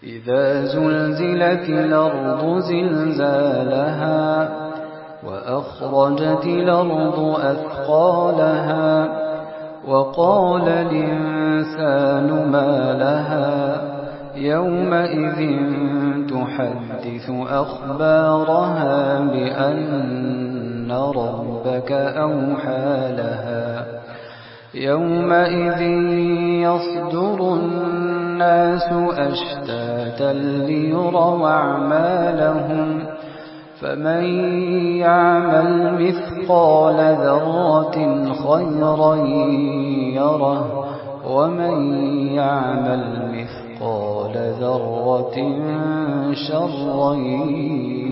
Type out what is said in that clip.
إذا زلزلت الأرض زلزالها وأخرجت الأرض أثقالها وقال الإنسان ما لها يومئذ تحدث أخبارها بأن ربك أوحى لها يومئذ يصدر الناس أشتاتا ليروا أعمالهم فمن يعمل مثقال ذرة خيرا يره ومن يعمل مثقال ذرة شرا